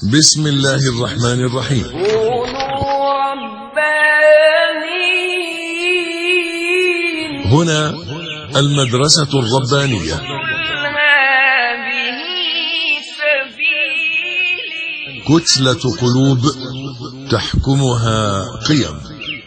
بسم الله الرحمن الرحيم. كونوا ربانيين. هنا المدرسة الربانية. هذه سبيلي. كتلة قلوب تحكمها قيم.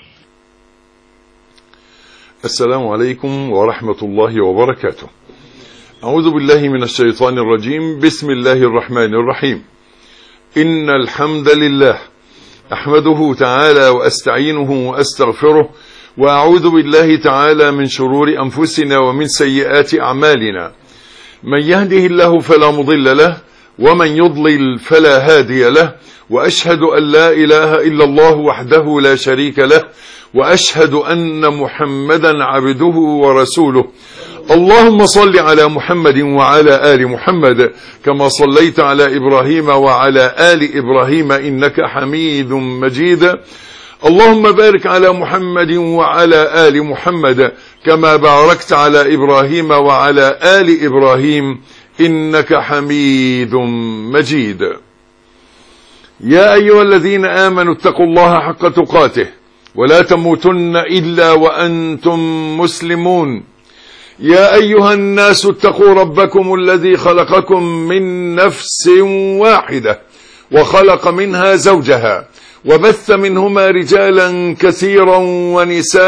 السلام عليكم ورحمة الله وبركاته. أعوذ بالله من الشيطان الرجيم. بسم الله الرحمن الرحيم. إن الحمد لله أحمده تعالى وأستعينه وأستغفره، وأعوذ بالله تعالى من شرور أنفسنا ومن سيئات أعمالنا. من يهده الله فلا مضل له، ومن يضلل فلا هادي له، وأشهد أن لا إله إلا الله وحده لا شريك له، وأشهد أن محمدا عبده ورسوله. اللهم صل على محمد وعلى آل محمد كما صليت على إبراهيم وعلى آل إبراهيم إنك حميد مجيد. اللهم بارك على محمد وعلى آل محمد كما باركت على إبراهيم وعلى آل إبراهيم إنك حميد مجيد. يا أيها الذين آمنوا اتقوا الله حق تقاته ولا تموتن إلا وأنتم مسلمون. يا أيها الناس اتقوا ربكم الذي خلقكم من نفس واحدة وخلق منها زوجها وبث منهما رجالا كثيرا ونساء،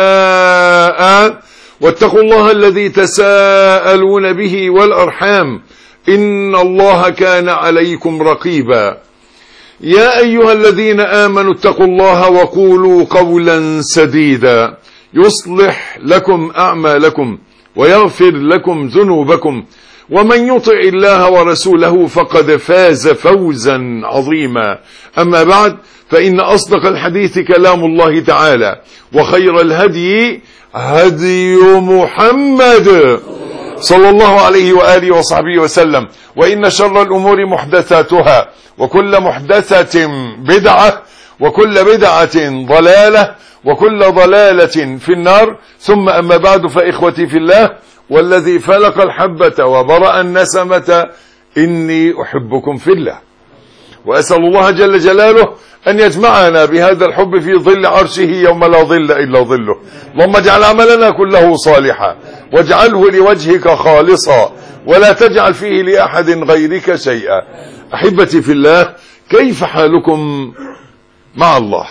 واتقوا الله الذي تساءلون به والأرحام إن الله كان عليكم رقيبا. يا أيها الذين آمنوا اتقوا الله وقولوا قولا سديدا يصلح لكم أعمالكم ويغفر لكم ذنوبكم، ومن يطع الله ورسوله فقد فاز فوزا عظيما. أما بعد، فإن أصدق الحديث كلام الله تعالى، وخير الهدي هدي محمد صلى الله عليه وآله وصحبه وسلم، وإن شر الأمور محدثاتها، وكل محدثة بدعة، وكل بدعة ضلالة، وكل ضلالة في النار. ثم أما بعد، فإخوتي في الله والذي فلق الحبة وبرأ النسمة إني أحبكم في الله، وأسأل الله جل جلاله أن يجمعنا بهذا الحب في ظل عرشه يوم لا ظل إلا ظله. اللهم اجعل عملنا كله صالحا، واجعله لوجهك خالصا، ولا تجعل فيه لأحد غيرك شيئا. أحبتي في الله، كيف حالكم مع الله؟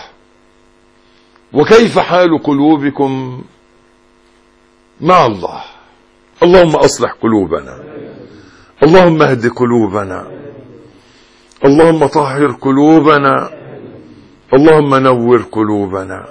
وكيف حال قلوبكم مع الله؟ اللهم أصلح قلوبنا، اللهم اهد قلوبنا، اللهم طهر قلوبنا، اللهم نور قلوبنا،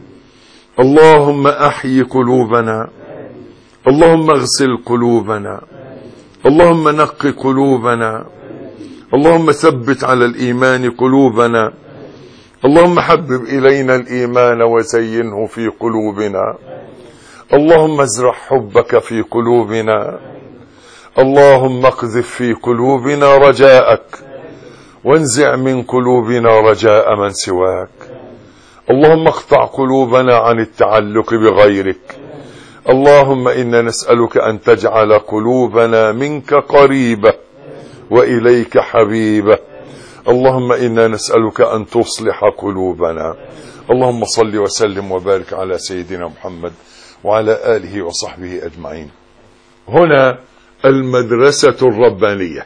اللهم أحيي قلوبنا، اللهم اغسل قلوبنا، اللهم نق قلوبنا، اللهم ثبت على الإيمان قلوبنا، اللهم حبب إلينا الإيمان وزينه في قلوبنا، اللهم ازرع حبك في قلوبنا، اللهم اقذف في قلوبنا رجاءك، وانزع من قلوبنا رجاء من سواك. اللهم اقطع قلوبنا عن التعلق بغيرك. اللهم إنا نسألك أن تجعل قلوبنا منك قريبة وإليك حبيبة. اللهم إنا نسألك أن تصلح قلوبنا. اللهم صل وسلم وبارك على سيدنا محمد وعلى آله وصحبه أجمعين. هنا المدرسة الربانية،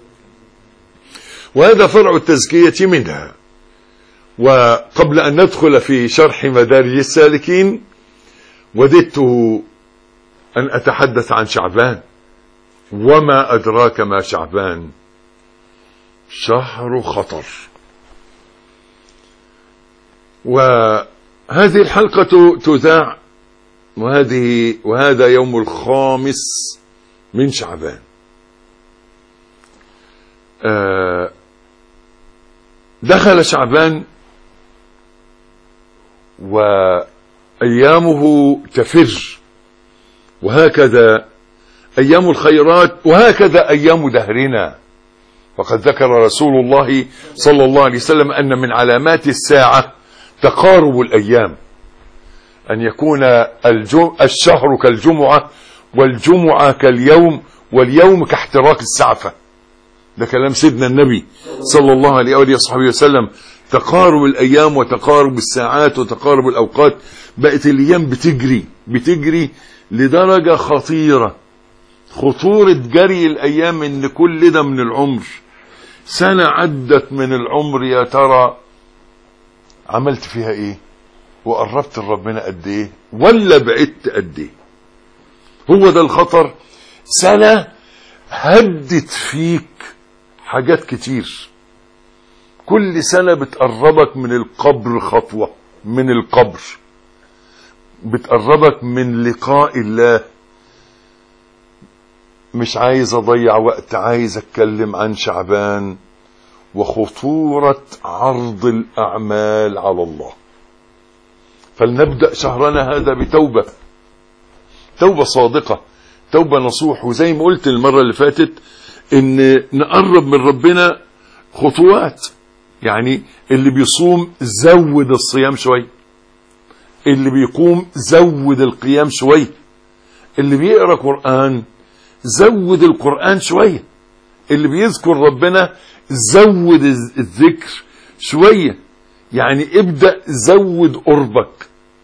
وهذا فرع التزكية منها. وقبل أن ندخل في شرح مدارج السالكين، وددت أن أتحدث عن شعبان. وما أدراك ما شعبان؟ شهر خطر. وهذه الحلقة تذاع، وهذا يوم 5 من شعبان. دخل شعبان وأيامه تفر، وهكذا أيام الخيرات، وهكذا أيام دهرنا. وقد ذكر رسول الله صلى الله عليه وسلم أن من علامات الساعة تقارب الأيام، أن يكون الشهر كالجمعة، والجمعة كاليوم، واليوم كاحتراق السعفة. ده كلام سيدنا النبي صلى الله عليه وآله وصحبه وسلم. تقارب الأيام وتقارب الساعات وتقارب الأوقات، بقت الأيام بتجري لدرجة خطيرة. خطورة جري الأيام إن كل ده من العمر. سنة عدت من العمر، يا ترى عملت فيها إيه؟ وقربت لربنا قد إيه؟ ولا بعدت قد إيه؟ هو ده الخطر. سنة هدت فيك حاجات كتير. كل سنة بتقربك من القبر خطوة، من القبر بتقربك من لقاء الله. مش عايز اضيع وقت، عايز اتكلم عن شعبان وخطورة عرض الاعمال على الله. فلنبدأ شهرنا هذا بتوبة، توبة صادقة، توبة نصوح. وزي ما قلت المرة اللي فاتت ان نقرب من ربنا خطوات. يعني اللي بيصوم زود الصيام شوي، اللي بيقوم زود القيام شوي، اللي بيقرأ قرآن زود القرآن شوية، اللي بيذكر ربنا زود الذكر شوية. يعني ابدأ زود قربك.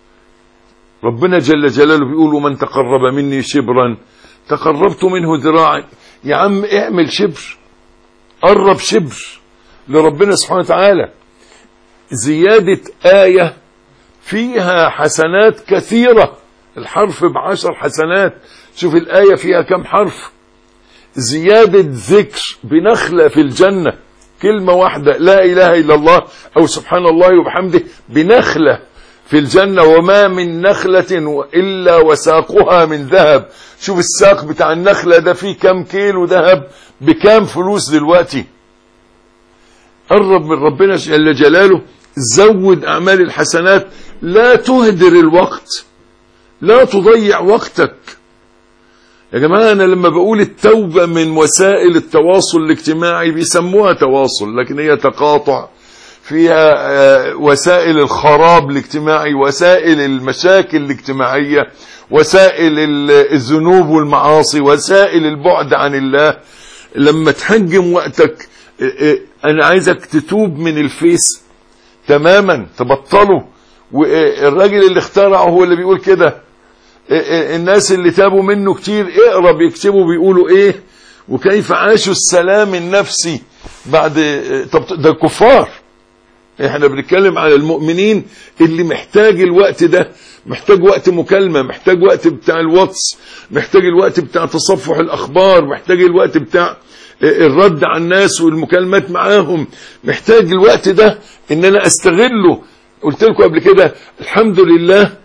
ربنا جل جلاله بيقول ومن تقرب مني شبرا تقربت منه ذراعا. يا عم اعمل شبر، قرب شبر لربنا سبحانه وتعالى. زيادة آية فيها حسنات كثيرة، الحرف ب10 حسنات. شوف الآية فيها كم حرف. زيادة ذكر بنخلة في الجنة، كلمة واحدة لا إله إلا الله أو سبحان الله وبحمده بنخلة في الجنة. وما من نخلة إلا وساقها من ذهب. شوف الساق بتاع النخلة ده فيه كم كيلو ذهب، بكام فلوس دلوقتي. قرب من ربنا جل جلاله، زود أعمال الحسنات. لا تهدر الوقت، لا تضيع وقتك. يا جماعة أنا لما بقول التوبة من وسائل التواصل الاجتماعي بيسموها تواصل، لكن هي تقاطع، فيها وسائل الخراب الاجتماعي، وسائل المشاكل الاجتماعية، وسائل الذنوب والمعاصي، وسائل البعد عن الله. لما تحجم وقتك، أنا عايزك تتوب من الفيس تماما، تبطله. والراجل اللي اخترعه هو اللي بيقول كده. الناس اللي تابوا منه كتير اقرا بيكتبوا بيقولوا ايه وكيف عاشوا السلام النفسي بعد. طب ده الكفار، احنا بنتكلم على المؤمنين اللي محتاج الوقت ده، محتاج وقت مكالمة، محتاج وقت بتاع الواتس، محتاج الوقت بتاع تصفح الاخبار، محتاج الوقت بتاع الرد على الناس والمكالمات معاهم، محتاج الوقت ده ان انا استغله. قلت لكم قبل كده الحمد لله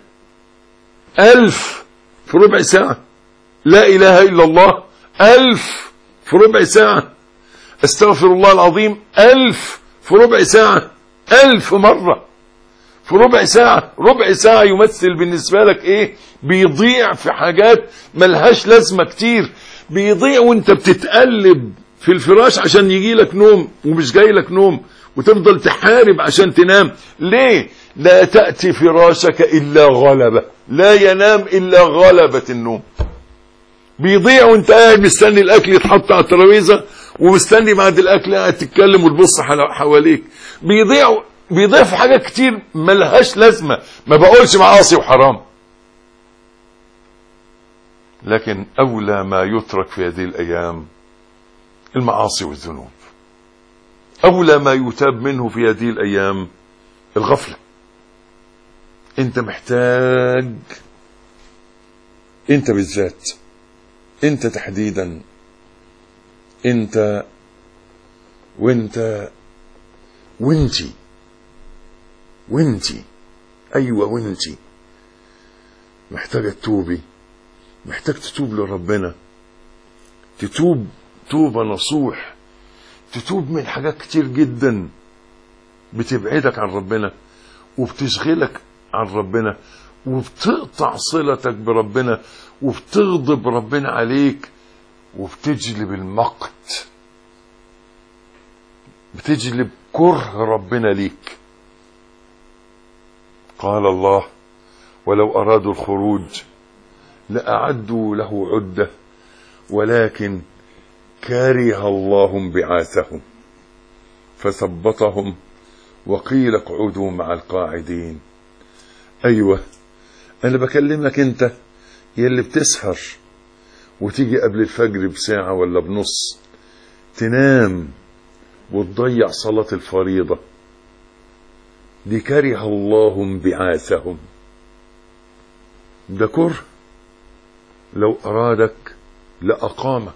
1000 في ربع ساعة، لا إله إلا الله 1000 في ربع ساعة، استغفر الله العظيم 1000 في ربع ساعة، 1000 مرة في ربع ساعة. ربع ساعة يمثل بالنسبة لك ايه؟ بيضيع في حاجات ملهاش لازمة كتير، بيضيع وانت بتتقلب في الفراش عشان يجي لك نوم ومش جاي لك نوم، وتفضل تحارب عشان تنام. ليه؟ لا تأتي فراشك إلا غلبة، لا ينام إلا غلبة النوم. بيضيع وانت قاعد مستني الأكل يتحط على الترابيزة، ومستني بعد الأكل قاعد تتكلم وتبص حواليك. بيضيع في حاجات كتير ملهاش لازمة. ما بقولش معاصي وحرام، لكن أولى ما يترك في هذه الأيام المعاصي والذنوب. أولى ما يتاب منه في هذه الأيام الغفلة. انت محتاج، انت بالذات، انت تحديدا، انت وانتي ايوه وانتي محتاجة تتوبي، محتاج تتوب لربنا، تتوب توبة نصوح، تتوب من حاجات كتير جدا بتبعدك عن ربنا وبتشغلك عن ربنا وبتقطع صلتك بربنا وبتغضب ربنا عليك وبتجلب المقت، بتجلب كره ربنا ليك. قال الله ولو أرادوا الخروج لأعدوا له عدة ولكن كره الله انبعاثهم فثبطهم وقيل اقعدوا مع القاعدين. ايوه انا بكلمك انت يلي بتسهر وتيجي قبل الفجر بساعة ولا بنص تنام وتضيع صلاة الفريضة. دي كره الله انبعاثهم. ده كره لو أرادك لأقامك،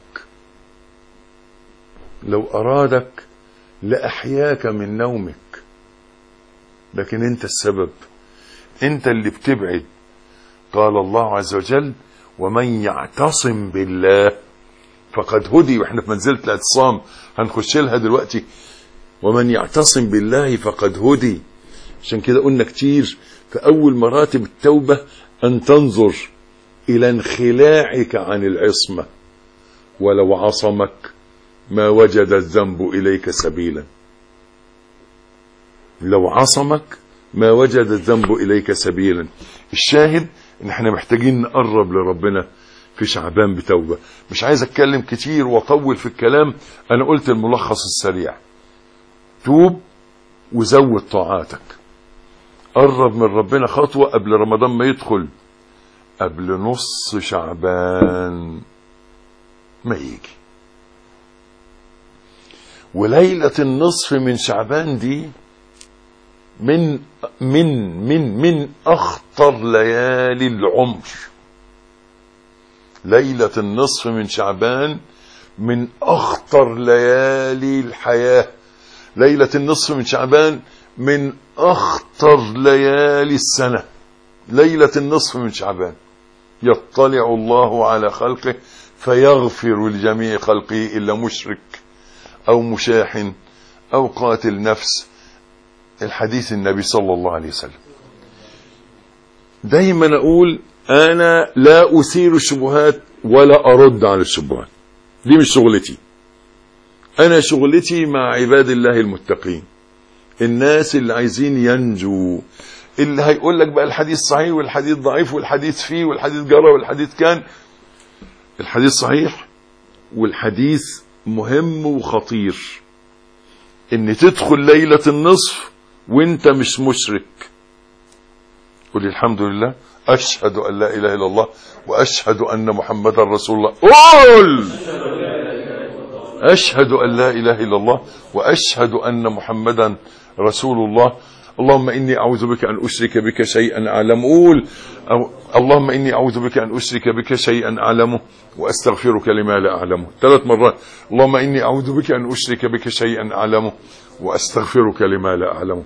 لو أرادك لأحياك من نومك، لكن انت السبب، انت اللي بتبعد. قال الله عز وجل ومن يعتصم بالله فقد هدي، واحنا في منزلة الاعتصام هنخش لها دلوقتي. ومن يعتصم بالله فقد هدي. عشان كده قلنا كتير في أول مراتب التوبة أن تنظر إلى انخلاعك عن العصمة، ولو عصمك ما وجد الذنب إليك سبيلا. لو عصمك ما وجد الذنب إليك سبيلا. الشاهد ان احنا محتاجين نقرب لربنا في شعبان بتوبة. مش عايز اتكلم كتير واطول في الكلام، انا قلت الملخص السريع. توب وزود طاعاتك، قرب من ربنا خطوة قبل رمضان ما يدخل، قبل نص شعبان ما يجي. وليلة النصف من شعبان دي من أخطر ليالي العمر. ليلة النصف من شعبان من أخطر ليالي الحياة. ليلة النصف من شعبان من أخطر ليالي السنة. ليلة النصف من شعبان يطلع الله على خلقه فيغفر لجميع خلقه إلا مشرك أو مشاحن أو قاتل نفس. الحديث النبي صلى الله عليه وسلم. دايما أقول أنا لا أثير الشبهات ولا أرد على الشبهات، دي مش شغلتي. أنا شغلتي مع عباد الله المتقين، الناس اللي عايزين ينجوا، اللي هيقول لك بقى الحديث صحيح والحديث ضعيف والحديث فيه والحديث جرى والحديث كان. الحديث صحيح والحديث مهم وخطير. ان تدخل ليلة النصف وانت مش مشرك. قل الحمد لله اشهد ان لا اله الا الله واشهد ان محمدا رسول الله. قل اشهد ان لا اله الا الله واشهد ان محمدا رسول الله. اللهم إني أعوذ بك أن أشرك بك شيئا أعلمه. قول اللهم إني أعوذ بك أن أشرك بك شيئا أعلمه وأستغفرك لما لا أعلمه. 3 مرات. اللهم إني أعوذ بك أن أشرك بك شيئا أعلمه وأستغفرك لما لا أعلمه.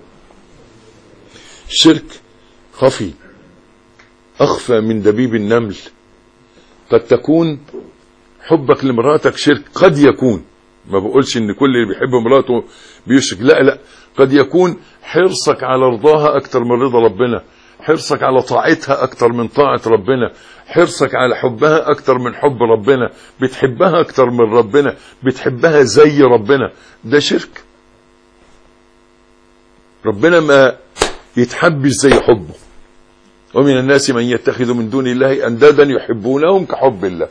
الشرك خفي أخفى من دبيب النمل. قد تكون حبك لمراتك شرك، قد يكون، ما بقولش ان كل اللي بيحب مراته بيشرك، لا، قد يكون حرصك على رضاها اكتر من رضا ربنا، حرصك على طاعتها اكتر من طاعة ربنا، حرصك على حبها اكتر من حب ربنا، بتحبها اكتر من ربنا، بتحبها زي ربنا. ده شرك. ربنا ما يتحبش زي حبه. ومن الناس من يتخذ من دون الله اندادا يحبونهم كحب الله.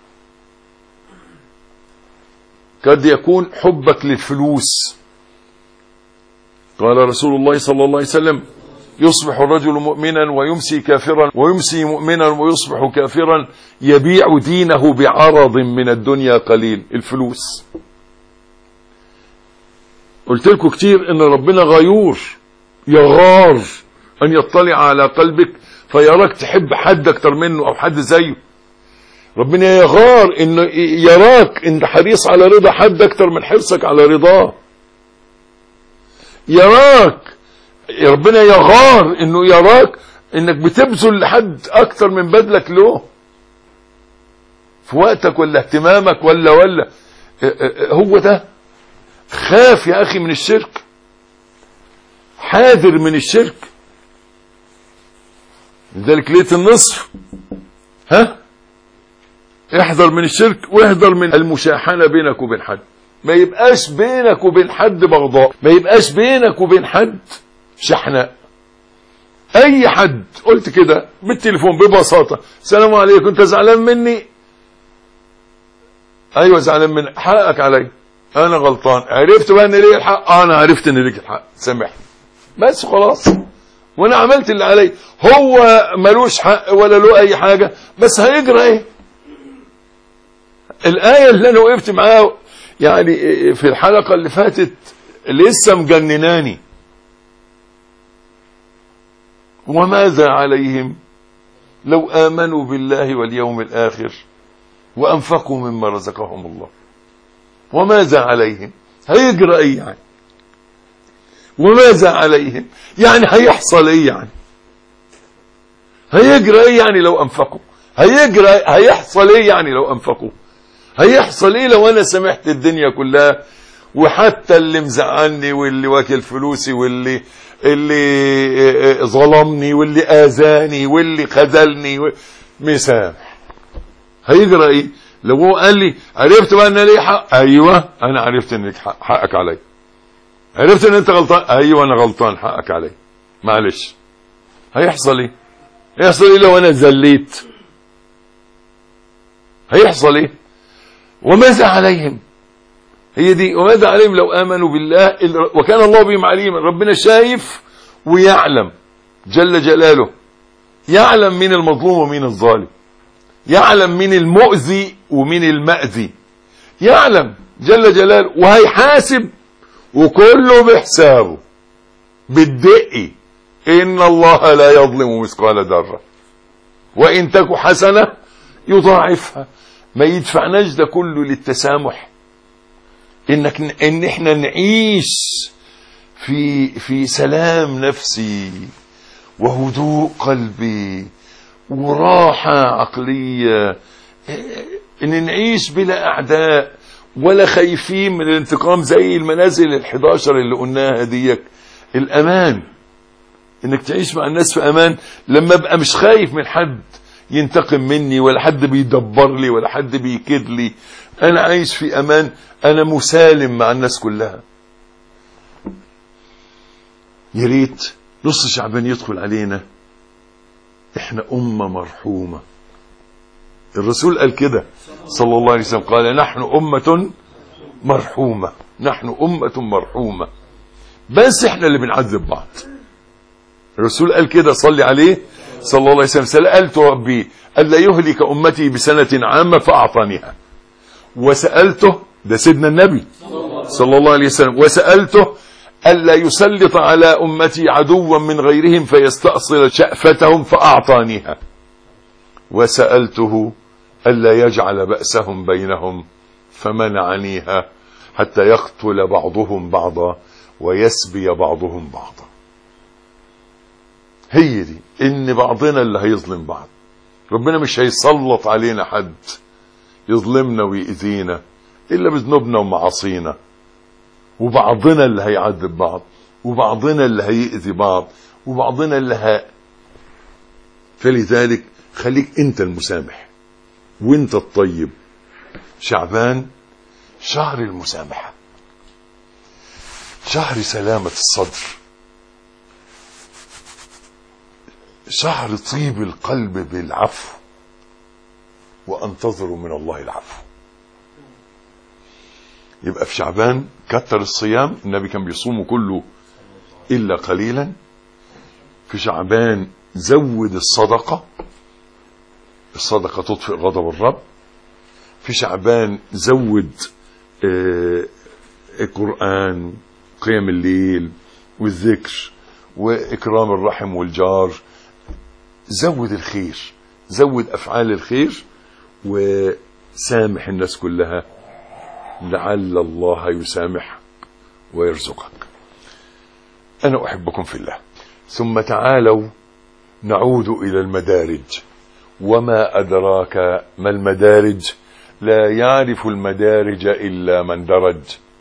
قد يكون حبك للفلوس. قال رسول الله صلى الله عليه وسلم يصبح الرجل مؤمنا ويمسي كافرا ويمسي مؤمنا ويصبح كافرا يبيع دينه بعرض من الدنيا قليل. الفلوس. قلت لكم كتير ان ربنا غيور، يغار ان يطلع على قلبك فيراك تحب حد اكتر منه او حد زيه. ربنا يغار انه يراك انت حريص على رضا حد اكتر من حرصك على رضاه. ربنا يغار انه يراك انك بتبذل لحد اكتر من بذلك له في وقتك ولا اهتمامك ولا هو ده. خاف يا اخي من الشرك، حاذر من الشرك. لذلك ليلة النصف احذر من الشرك واحذر من المشاحنة بينك وبين حد. ما يبقاش بينك وبين حد بغضاء، ما يبقاش بينك وبين حد شحناء. اي حد قلت كده بالتليفون ببساطة السلام عليكم انت زعلان مني، ايوه زعلان من حقك علي، انا غلطان، عرفت بقى ان ليه الحق، انا عرفت ان ليك الحق، سامحني بس خلاص، وانا عملت اللي علي. هو ملوش حق ولا له اي حاجه، بس هيجرى ايه؟ الايه اللي انا وقفت معاها يعني في الحلقه اللي فاتت لسه مجنناني. وماذا عليهم لو آمنوا بالله واليوم الآخر وأنفقوا مما رزقهم الله. وماذا عليهم؟ هيجرى ايه يعني؟ وماذا عليهم يعني هيحصل ايه يعني؟ هيجرى ايه يعني لو انفقوا؟ هيحصل ايه يعني لو انفقوا؟ هيحصل ايه لو انا سمحت الدنيا كلها، وحتى اللي مزعلني واللي واكل فلوسي واللي ظلمني واللي اذاني واللي خذلني مسامح؟ هيجرى ايه لو هو قال لي عرفت بقى ان لي حق؟ ايوه انا عرفت ان لك حقك علي. عرفت ان انت غلطان؟ ايوه انا غلطان، حقك علي، معلش. هيحصل ايه؟ هيحصل ايه لو انا زليت؟ هيحصل ايه؟ وماذا عليهم؟ هي دي وماذا عليهم لو امنوا بالله وكان الله بهم عليما. ربنا شايف ويعلم جل جلاله، يعلم مين المظلوم ومين الظالم، يعلم مين المؤذي ومين المأذي، يعلم جل جلاله، وهيحاسب وكله بحسابه بالدقي. إن الله لا يظلم مثقال ذرة وإن تك حسنة يضاعفها. ما يدفعناش ده كله للتسامح، إن إحنا نعيش في سلام نفسي وهدوء قلبي وراحة عقلية، إن نعيش بلا أعداء ولا خايفين من الانتقام زي المنازل ال11 اللي قلناها ديك. الأمان، إنك تعيش مع الناس في أمان، لما أبقى مش خايف من حد ينتقم مني ولا حد بيدبر لي ولا حد بيكيد لي، أنا عايش في أمان، أنا مسالم مع الناس كلها. يا ريت نص شعبان يدخل علينا احنا أمة مرحومة. الرسول قال كده صلى الله عليه وسلم، قال نحن أمة مرحومة، نحن أمة مرحومة، بس احنا اللي بنعذب بعض. الرسول قال كده صلي عليه صلى الله عليه وسلم، سألت ربي ألا يهلك أمتي بسنة عامة فأعطانيها، وسألته، ده سيدنا النبي صلى الله عليه وسلم، وسألته ألا يسلط على أمتي عدوا من غيرهم فيستأصل شأفتهم فأعطانيها، وسألته ألا يجعل بأسهم بينهم فمنعنيها حتى يقتل بعضهم بعضا ويسبي بعضهم بعضا. هي دي، إن بعضنا اللي هيظلم بعض. ربنا مش هيسلط علينا حد يظلمنا ويؤذينا إلا بذنوبنا ومعاصينا، وبعضنا اللي هيعذب بعض، وبعضنا اللي هيؤذي بعض، وبعضنا اللي فلذلك خليك انت المسامح وانت الطيب. شعبان شهر المسامحة، شهر سلامة الصدر، شهر طيب القلب بالعفو، وانتظروا من الله العفو. يبقى في شعبان كتر الصيام، النبي كان بيصوم كله إلا قليلا. في شعبان زود الصدقة، الصدقة تطفئ غضب الرب. في شعبان زود القرآن، قيام الليل والذكر وإكرام الرحم والجار. زود الخير، زود أفعال الخير، وسامح الناس كلها لعل الله يسامحك ويرزقك. أنا أحبكم في الله. ثم تعالوا نعود إلى المدارج. وما أدراك ما المدارج؟ لا يعرف المدارج إلا من درج.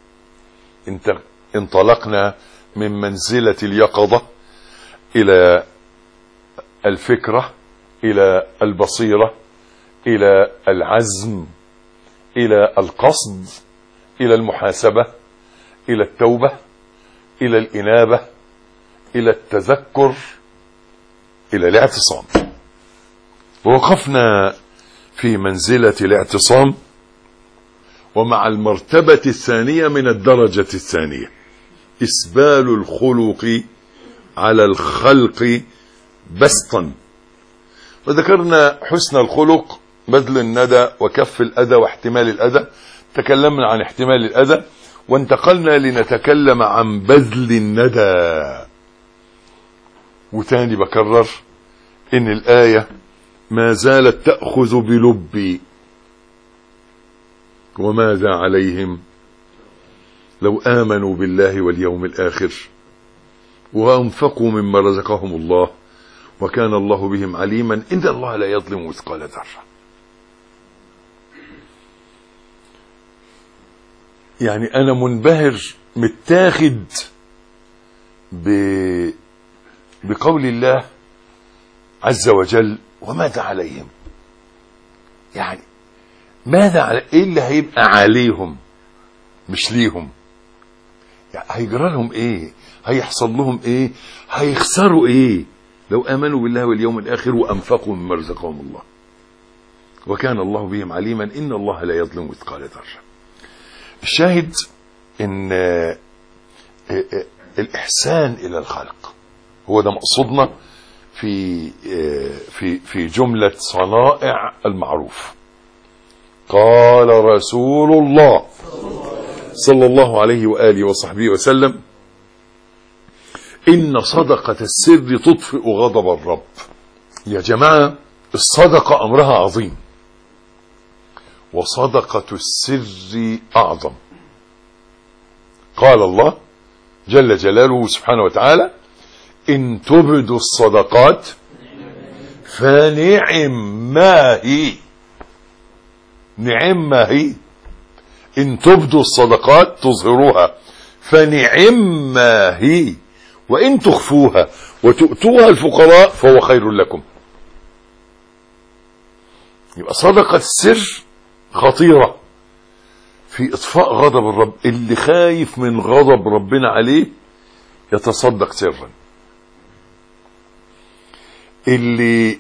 انطلقنا من منزلة اليقظة إلى الفكرة، إلى البصيرة، إلى العزم، إلى القصد، إلى المحاسبة، إلى التوبة، إلى الإنابة، إلى التذكر، إلى الاعتصام. ووقفنا في منزلة الاعتصام ومع المرتبة الثانية من الدرجة الثانية. إسبال الخلق على الخلق بسطا. وذكرنا حسن الخلق، بذل الندى وكف الأذى واحتمال الأذى. تكلمنا عن احتمال الأذى، وانتقلنا لنتكلم عن بذل الندى. وتاني بكرر إن الآية ما زالت تأخذ بلبي. وماذا عليهم لو آمنوا بالله واليوم الآخر وأنفقوا مما رزقهم الله وكان الله بهم عليما إن الله لا يظلم مثقال ذرة. يعني أنا منبهر متاخد بقول الله عز وجل وماذا عليهم. يعني ماذا على ايه اللي هيبقى عليهم مش ليهم؟ يعني هيجرى لهم ايه؟ هيحصل لهم ايه؟ هيخسروا ايه لو امنوا بالله واليوم الاخر وانفقوا مما رزقهم الله وكان الله بهم عليما ان الله لا يظلم مثقال ذرة. الشاهد ان الاحسان الى الخلق هو ده مقصودنا في جملة صنائع المعروف. قال رسول الله صلى الله عليه وآله وصحبه وسلم إن صدقة السر تطفئ غضب الرب. يا جماعة الصدقة أمرها عظيم، وصدقة السر أعظم. قال الله جل جلاله سبحانه وتعالى إن تبدوا الصدقات فنعم ما هي. نعم ما هي. إن تبدوا الصدقات تظهروها فنعم ما هي وإن تخفوها وتؤتوها الفقراء فهو خير لكم. يبقى صدقة السر خطيرة في إطفاء غضب الرب. اللي خايف من غضب ربنا عليه يتصدق سرا. اللي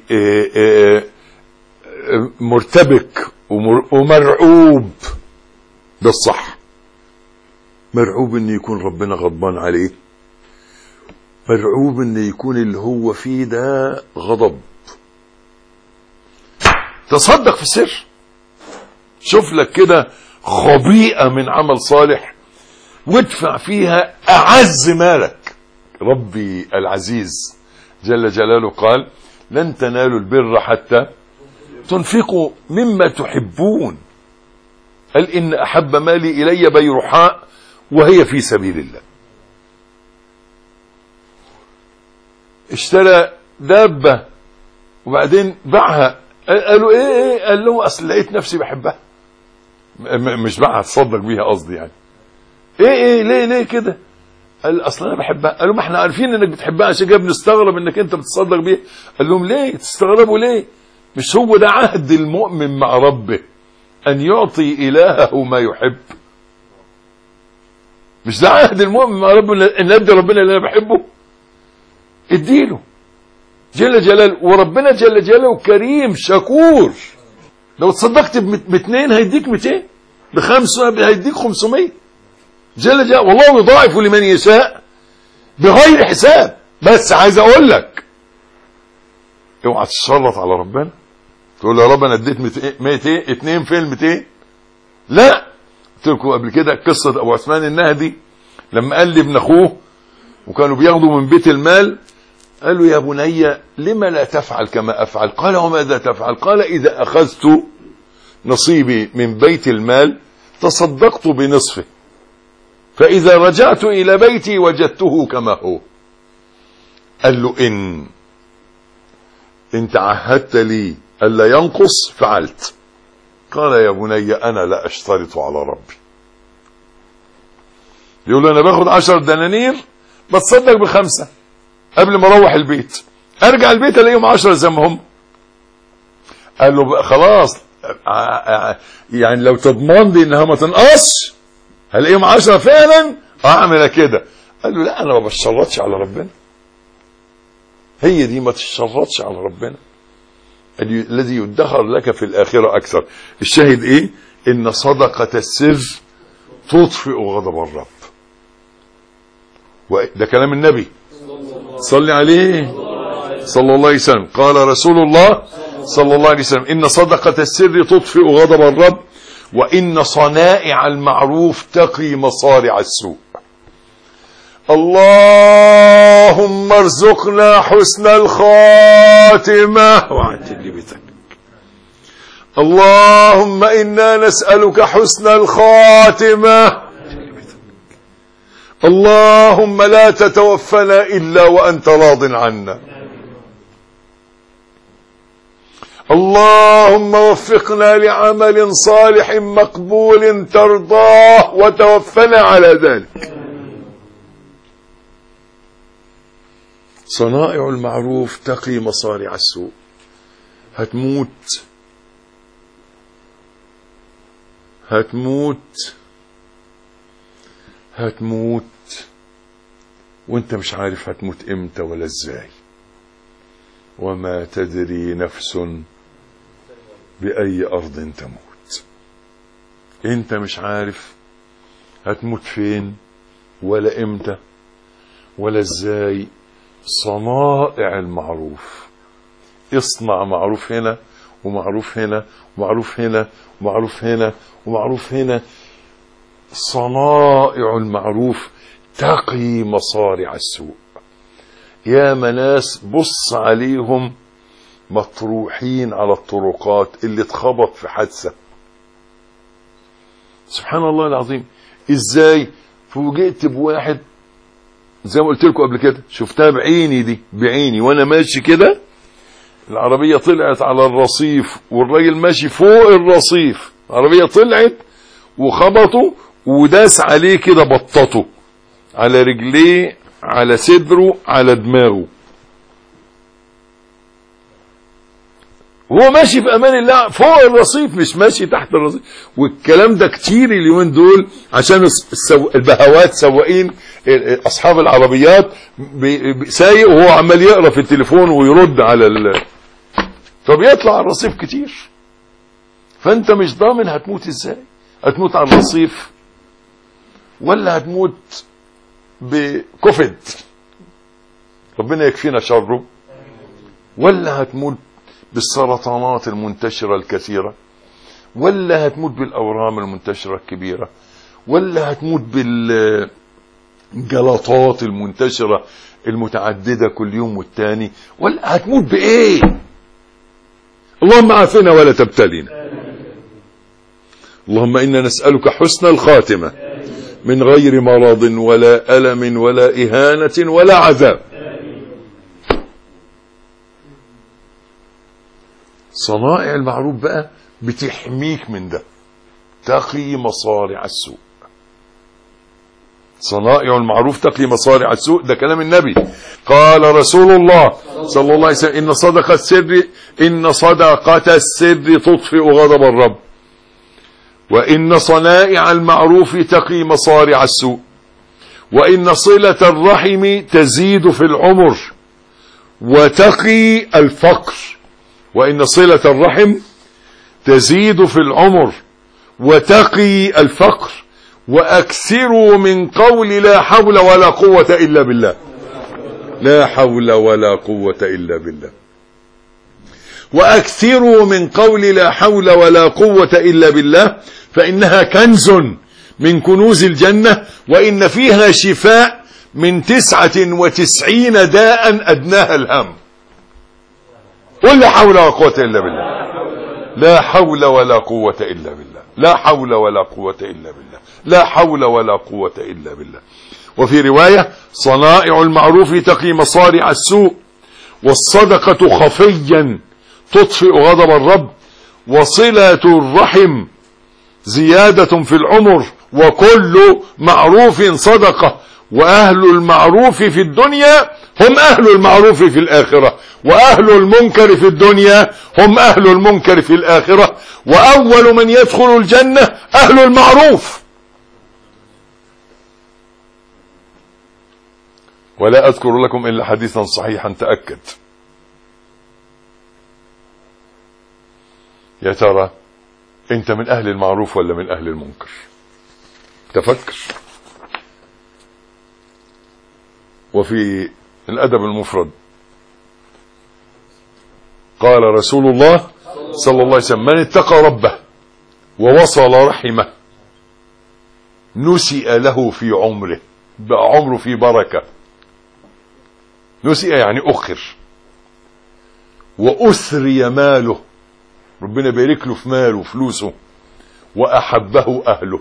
مرتبك ومرعوب بالصح، مرعوب ان يكون ربنا غضبان عليه، مرعوب ان يكون اللي هو فيه ده غضب، تصدق في السر. شوف لك كده خبيئة من عمل صالح وادفع فيها أعز مالك. ربي العزيز جل جلاله قال لن تنالوا البر حتى تنفقوا مما تحبون. قال إن أحب مالي إلي بيرحاء وهي في سبيل الله. اشترى دابة وبعدين باعها. قالوا ايه؟ قال له اصل لقيت نفسي بحبها. مش باعها تصدق بيها قصدي يعني. ايه ليه كده؟ قال اصل انا بحبها. قالوا ما احنا عارفين انك بتحبها عشان كده بنستغرب انك انت بتصدق بيها. قال لهم ليه تستغربوا ليه؟ مش هو ده عهد المؤمن مع ربه ان يعطي الهه ما يحب؟ مش ده عهد المؤمن مع ربه ان ادي ربنا اللي انا بحبه؟ اديله جل جلاله. وربنا جل جلاله كريم شكور. لو تصدقت ب2 هيديك 200، ب5 هيديك 500. جل جلاله والله يضاعف لمن يشاء بغير حساب. بس عايز اقول لك اوعى تتشرط على ربنا تقول يا رب انا اديت 200 2 فين 200. لا، قلت لكم قبل كده قصه ابو عثمان النهدي لما قال لابن اخوه وكانوا بياخدوا من بيت المال، قال له يا بني لما لا تفعل كما أفعل؟ قال وماذا تفعل؟ قال إذا أخذت نصيبي من بيت المال تصدقت بنصفه، فإذا رجعت إلى بيتي وجدته كما هو. قال له إن تعهدت لي ألا ينقص فعلت. قال يا بني أنا لا أشترط على ربي. يقول له أنا باخد 10 دنانير بتصدق ب5 قبل ما اروح البيت، ارجع البيت الاقيهم 10 زي ما هم. قال له خلاص يعني لو تضمن لي انها ما تنقصش هلاقيهم 10 فعلا اعمل كده. قال له لا انا ما بشرطش على ربنا. هي دي ما تشرطش على ربنا. الذي يدخر لك في الاخره اكثر. الشاهد ايه؟ إن صدقة السر تطفئ غضب الرب. ده كلام النبي صلى عليه صلى الله عليه وسلم. قال رسول الله صلى الله عليه وسلم: إن صدقة السر تطفئ غضب الرب، وإن صنائع المعروف تقي مصارع السوء. اللهم ارزقنا حسن الخاتمة وعجل بذلك. اللهم إنا نسألك حسن الخاتمة. اللهم لا تتوفنا إلا وأنت راض عنا. اللهم وفقنا لعمل صالح مقبول ترضاه وتوفنا على ذلك. صنائع المعروف تقي مصارع السوء. هتموت وانت مش عارف هتموت امتى ولا ازاي. وما تدري نفس بأي أرض تموت. انت مش عارف هتموت فين ولا امتى ولا ازاي. صنائع المعروف، اصنع معروف هنا ومعروف هنا ومعروف هنا ومعروف هنا ومعروف هنا. صنائع المعروف تقي مصارع السوء. يا مناس بص عليهم مطروحين على الطرقات، اللي اتخبط في حادثة. سبحان الله العظيم. ازاي فوجئت بواحد زي ما قلت لكم قبل كده، شفتها بعيني، دي بعيني وانا ماشي كده، العربية طلعت على الرصيف والراجل ماشي فوق الرصيف، العربية طلعت وخبطه وداس عليه كده، بطته على رجليه، على صدره، على دماغه، وهو ماشي في امان الله فوق الرصيف، مش ماشي تحت الرصيف. والكلام ده كتير اليومين دول عشان البهوات سواقين اصحاب العربيات سايق وهو عمال يقرا في التليفون ويرد على فبيطلع على الرصيف كتير. فانت مش ضامن هتموت ازاي. هتموت على الرصيف ولا هتموت بكوفيد ربنا يكفينا شره، ولا هتموت بالسرطانات المنتشرة الكثيرة، ولا هتموت بالأورام المنتشرة الكبيرة، ولا هتموت بالجلطات المنتشرة المتعددة كل يوم والتاني، ولا هتموت بإيه؟ اللهم عافنا ولا تبتلينا. اللهم إنا نسألك حسن الخاتمة من غير مرض ولا ألم ولا إهانة ولا عذاب. صنائع المعروف بقى بتحميك من ده، تقي مصارع السوء. صنائع المعروف تقي مصارع السوء، ده كلام النبي. قال رسول الله صلى الله عليه وسلم: إن صدقة السر تطفئ غضب الرب، وإن صنائع المعروف تقي مصارع السوء، وإن صلة الرحم تزيد في العمر وتقي الفقر. وإن صلة الرحم تزيد في العمر وتقي الفقر. وأكثروا من قول لا حول ولا قوة إلا بالله. لا حول ولا قوة إلا بالله. وأكثروا من قول لا حول ولا قوة إلا بالله، فإنها كنز من كنوز الجنة، وإن فيها شفاء من 99 داء أدناها الهم. قل لا حول ولا قوة إلا بالله. لا حول ولا قوة إلا بالله. لا حول ولا قوة إلا بالله. لا حول ولا قوة إلا بالله. وفي رواية: صنائع المعروف تقي مصارع السوء، والصدقة خفيا تطفئ غضب الرب، وصلة الرحم زيادة في العمر، وكل معروف صدقة. وأهل المعروف في الدنيا هم أهل المعروف في الآخرة، وأهل المنكر في الدنيا هم أهل المنكر في الآخرة، وأول من يدخل الجنة أهل المعروف. ولا أذكر لكم إلا حديثا صحيحا تأكد. يا ترى انت من اهل المعروف ولا من اهل المنكر؟ تفكر. وفي الادب المفرد قال رسول الله صلى الله عليه وسلم: من اتقى ربه ووصل رحمه نسئ له في عمره، بقى عمره في بركة. نسئ يعني أخر. وأثري ماله، ربنا بيرك له في ماله وفلوسه. وأحبه أهله.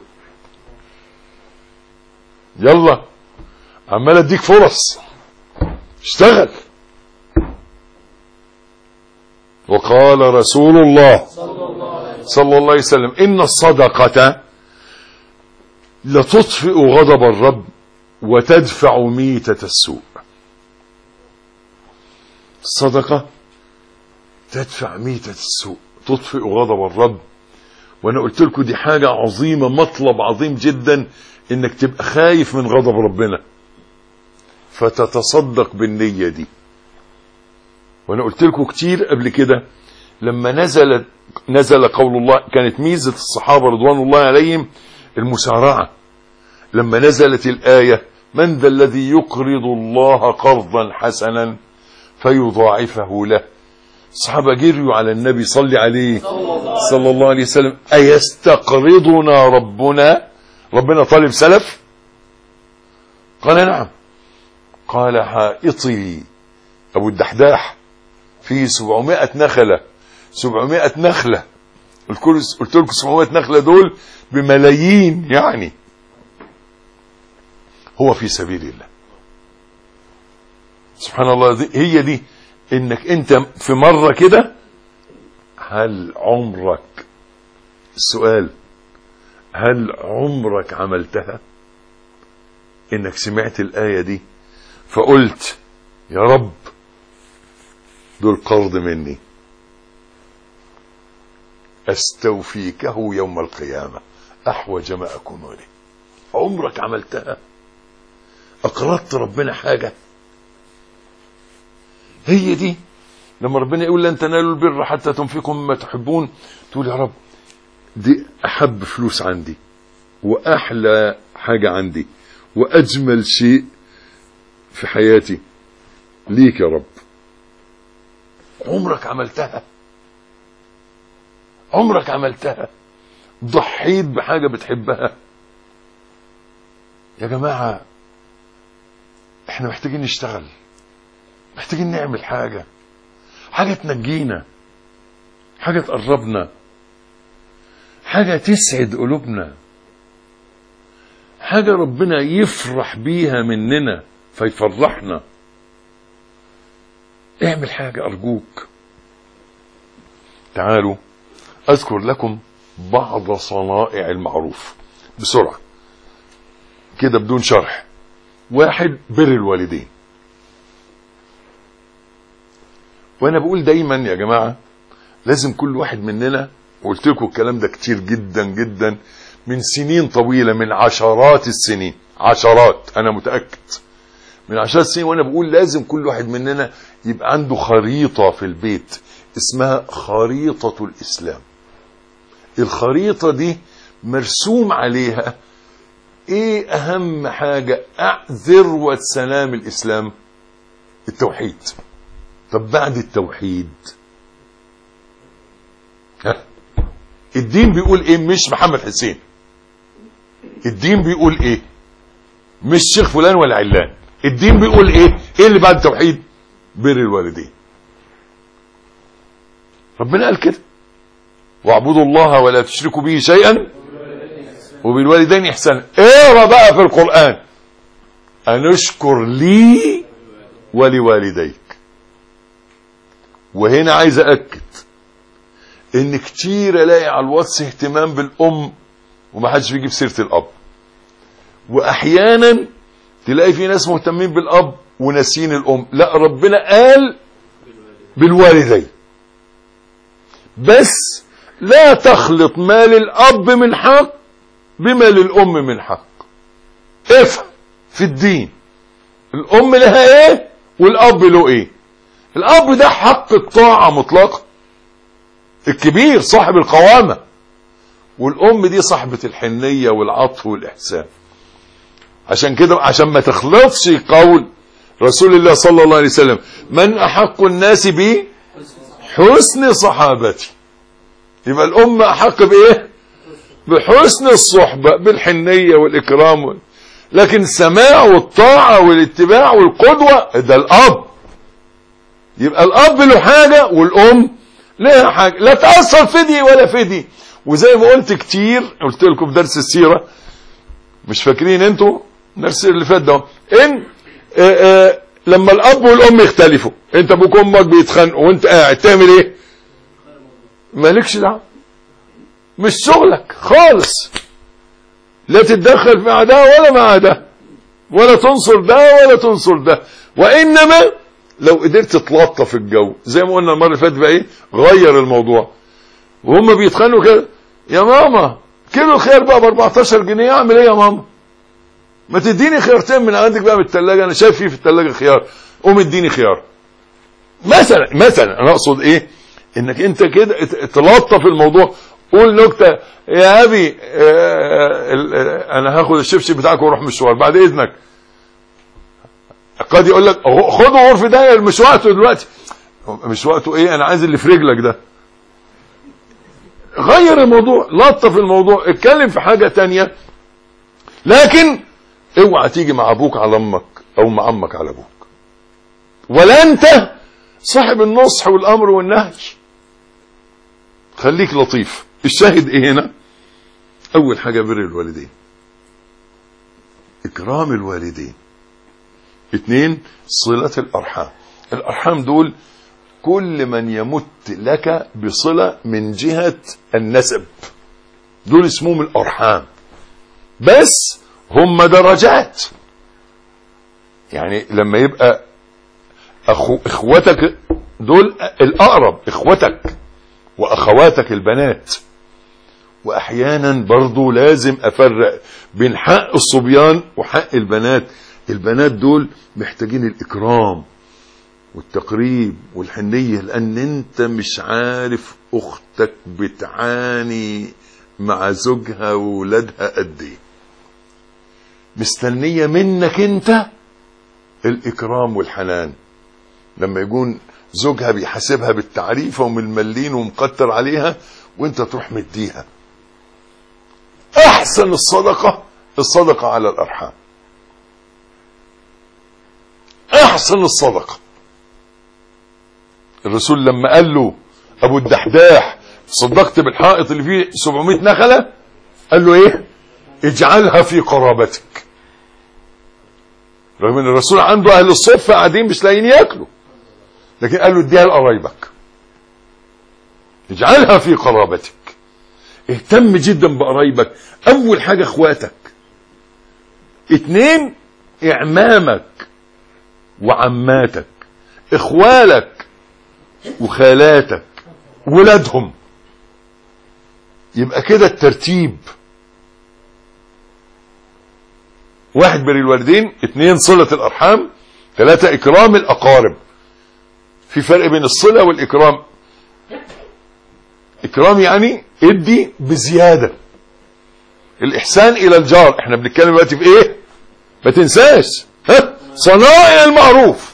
يلا عمال اديك فرص، اشتغل. وقال رسول الله صلى الله عليه وسلم: إن الصدقة لتطفئ غضب الرب وتدفع ميتة السوء. الصدقة تدفع ميتة السوء، تطفئ غضب الرب. وانا قلت لكم دي حاجة عظيمة، مطلب عظيم جدا، انك تبقى خايف من غضب ربنا فتتصدق بالنية دي. وانا قلت لكم كتير قبل كده لما نزل قول الله، كانت ميزة الصحابة رضوان الله عليهم المسارعة. لما نزلت الآية: من ذا الذي يقرض الله قرضا حسنا فيضاعفه له، الصحابة جريوا على النبي صلى عليه صلى الله عليه وسلم: أيستقرضنا ربنا طالب سلف؟ قال: نعم. قال: حائطي أبو الدحداح فيه 700 نخلة. 700 نخلة، قلت لكم 700 نخلة دول بملايين، يعني هو في سبيل الله. سبحان الله. هي دي انك انت في مرة كده، هل عمرك، السؤال، هل عمرك عملتها؟ انك سمعت الآية دي فقلت: يا رب دول قرض مني استوفيكه يوم القيامة احوج ما اكون اليه. عمرك عملتها؟ اقرضت ربنا حاجة؟ هي دي لما ربنا يقول: لن تنالوا البر حتى تنفقوا مما تحبون، تقول: يا رب دي احب فلوس عندي، واحلى حاجة عندي، واجمل شيء في حياتي ليك يا رب. عمرك عملتها؟ عمرك عملتها؟ ضحيت بحاجة بتحبها؟ يا جماعة احنا محتاجين نشتغل، محتاجين نعمل حاجة تنجينا، حاجة تقربنا، حاجة تسعد قلوبنا، حاجة ربنا يفرح بيها مننا فيفرحنا. اعمل حاجة أرجوك. تعالوا أذكر لكم بعض صنائع المعروف بسرعة كده بدون شرح. واحد، بر الوالدين. وانا بقول دايما يا جماعة لازم كل واحد مننا، وقلت لكم الكلام ده كتير جدا جدا من سنين طويلة، من عشرات السنين، عشرات، انا متأكد من عشرات السنين، وانا بقول لازم كل واحد مننا يبقى عنده خريطة في البيت اسمها خريطة الإسلام. الخريطة دي مرسوم عليها ايه اهم حاجة، ذروة سلام الإسلام؟ التوحيد. طب بعد التوحيد الدين بيقول ايه؟ مش محمد حسين، الدين بيقول ايه؟ مش شيخ فلان ولا علان. الدين بيقول ايه؟ ايه اللي بعد التوحيد؟ بر الوالدين. ربنا قال كده: واعبدوا الله ولا تشركوا به شيئا وبالوالدين احسانا. اقرا بقى في القرآن: انشكر لي ولوالديك. وهنا عايز أأكد ان كتير الاقي على الواتس اهتمام بالام ومحدش بيجيب سيرة الاب، واحيانا تلاقي في ناس مهتمين بالاب وناسين الام. لا، ربنا قال بالوالدين بس، لا تخلط مال الاب من حق بمال الام من حق. افهم في الدين الام لها ايه والاب له ايه. الاب ده حق الطاعة مطلقا، الكبير صاحب القوامة، والام دي صاحبة الحنية والعطف والإحسان. عشان كده عشان ما تخلطش قول رسول الله صلى الله عليه وسلم من أحق الناس بي حسن صحابتي، يبقى الأم أحق بإيه؟ بحسن الصحبة بالحنية والإكرام لكن السماع والطاعة والاتباع والقدوة ده الأب. يبقى الأب له حاجة والأم لها حاجة، لا تأثر في دي ولا في دي. وزي ما قلت كتير، قلت لكم في درس السيرة، مش فاكرين انتوا درس اللي فات ده، ان لما الأب والأم يختلفوا، انت ابوك وامك بيتخانقوا وانت قاعد تعمل ايه؟ مالكش دعوه، مش شغلك خالص، لا تتدخل مع ده ولا مع ده، ولا تنصر ده ولا تنصر ده. وإنما لو قدرت تلطف الجو زي ما قلنا المرة اللي فاتت بقى ايه، غير الموضوع. وهم بيتخانقوا كده، يا ماما كيلو الخيار بقى ب 14 جنيه، اعمل ايه يا ماما؟ ما تديني خيارتين من عندك بقى من الثلاجه، انا شايف فيه في الثلاجه خيار، قوم اديني خيار. مثلا انا اقصد ايه، انك انت كده تلطف الموضوع. قول نكته، يا ابي انا هاخد الشبشب بتاعك واروح مشوار بعد اذنك. قد يقول لك خده غرفه ده، مش وقته دلوقتي. مش وقته ايه، انا عايز اللي في رجلك ده. غير الموضوع، لطف الموضوع، اتكلم في حاجه تانية. لكن اوعى تيجي مع ابوك على امك او مع امك على ابوك، ولا انت صاحب النصح والامر والنهي. خليك لطيف. الشاهد ايه هنا؟ اول حاجة بر الوالدين، اكرام الوالدين. 2 صلة الارحام. الارحام دول كل من يمت لك بصلة من جهة النسب، دول اسمهم الارحام، بس هم درجات. يعني لما يبقى اخوتك دول الاقرب، اخوتك واخواتك البنات. واحيانا برضو لازم افرق بين حق الصبيان وحق البنات. البنات دول محتاجين الاكرام والتقريب والحنية، لان انت مش عارف اختك بتعاني مع زوجها وولادها قد ايه، مستنية منك انت الاكرام والحنان. لما يكون زوجها بيحاسبها بالتعريفة وململين ومقتر عليها وانت تروح مديها. احسن الصدقة على الارحام، احسن الصدقة. الرسول لما قال له ابو الدحداح صدقت بالحائط اللي فيه 700 نخلة، قال له ايه؟ اجعلها في قرابتك. رغم ان الرسول عنده اهل الصفة قاعدين مش لاقيين ياكلوا، لكن قال له اديها لقرايبك، اجعلها في قرابتك. اهتم جدا بقرايبك. اول حاجة اخواتك. 2 اعمامك وعماتك، اخوالك وخالاتك ولادهم. يبقى كده الترتيب: 1 بر الوالدين، 2 صلة الارحام، 3 اكرام الاقارب. في فرق بين الصلة والإكرام. إكرام يعني ادي بزيادة. الإحسان إلى الجار، احنا بنتكلم دلوقتي في إيه؟ ما تنساش صنائع المعروف.